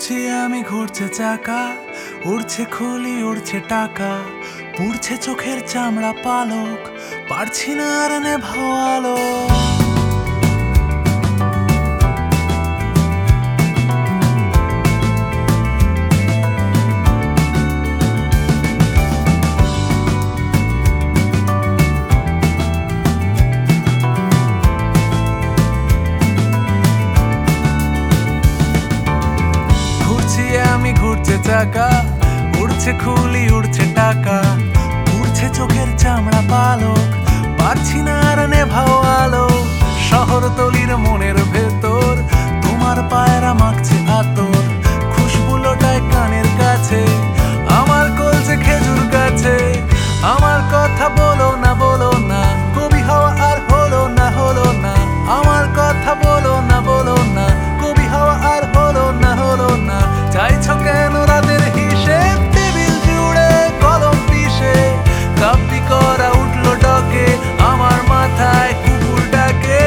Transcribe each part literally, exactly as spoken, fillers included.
ঘুরছি আমি ঘুরছে চাকা, উড়ছে খুলি উড়ছে টাকা, পুড়ছে চোখের চামড়া পালক, পারছি না আর নেভালো। আমি ঘুরছে চাকা, উড়ছে খুলি উড়ছে টাকা, উড়ছে চোখের চামড়া পালক, পারছি না আর নেভাও আলো। শহরতলির মনের ভেতর তোমার পায়রা মাখছে আতর, খুশবু লোটায় কানের কাছে, আমার কলছে খেজুর গাছে। আমার কথা বলো না বলো না, কবি হওয়া আর হলো না হলো না। আমার কথা বলো না বলো না, কবি হওয়া আর হলো না হলো না। চাইছো কেন রাতের হিসেব, টেবিল জুড়ে কলম পিষে, কাপি করা উঠলো ডকে, আমার মাথায় কুকুর ডাকে।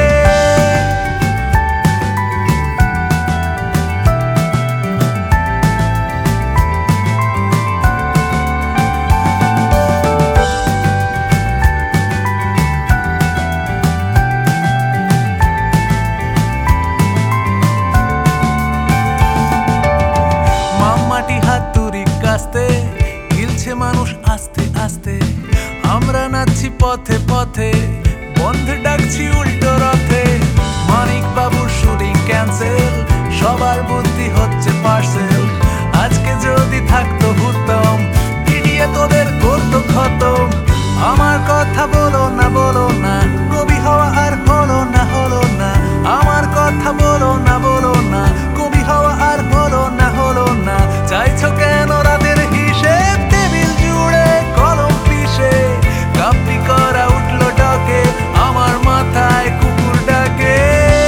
গিলছে মানুষ আস্তে আস্তে, আমরা নাচছি পথে পথে, বন্ধে ডাকছি উল্টো রথে। মানিক বাবুর শুটিং ক্যান্সেল, সবার বুদ্ধি হচ্ছে পার্সেল। আজকে যদি থাকতো হুতম, ইডিয়ে তোদের করতো খতম। আমার কথা বলো না বলো না, কবি হওয়া আর হলো না হলো না। আমার কথা বলো না বলো না, কবি হওয়া আর হলো না হলো না। চাইছো কেন রাতের হিসেব, টেবিল জুড়ে কলম পিষে, কাপি করা উঠলো ডকে, আমার মাথায় কুকুর ডাকে।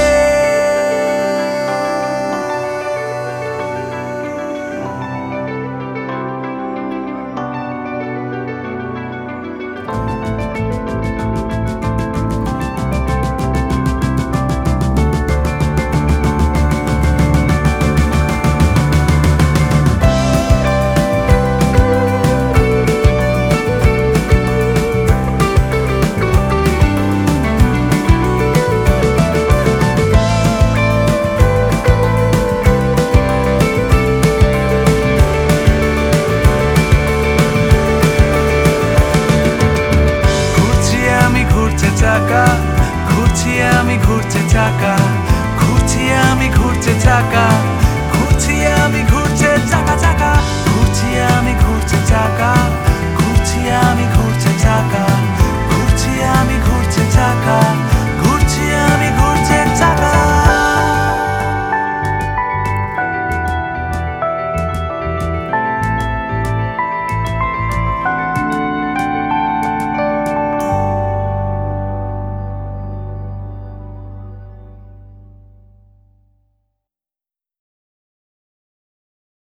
চাকা ঘুরছি আমি ঘুরছে চাকা, ঘুরছি আমি ঘুরছে চাকা, ঘুরছি আমি ঘুরছে চাকা চাকা, ঘুরছি আমি ঘুরছে চাকা।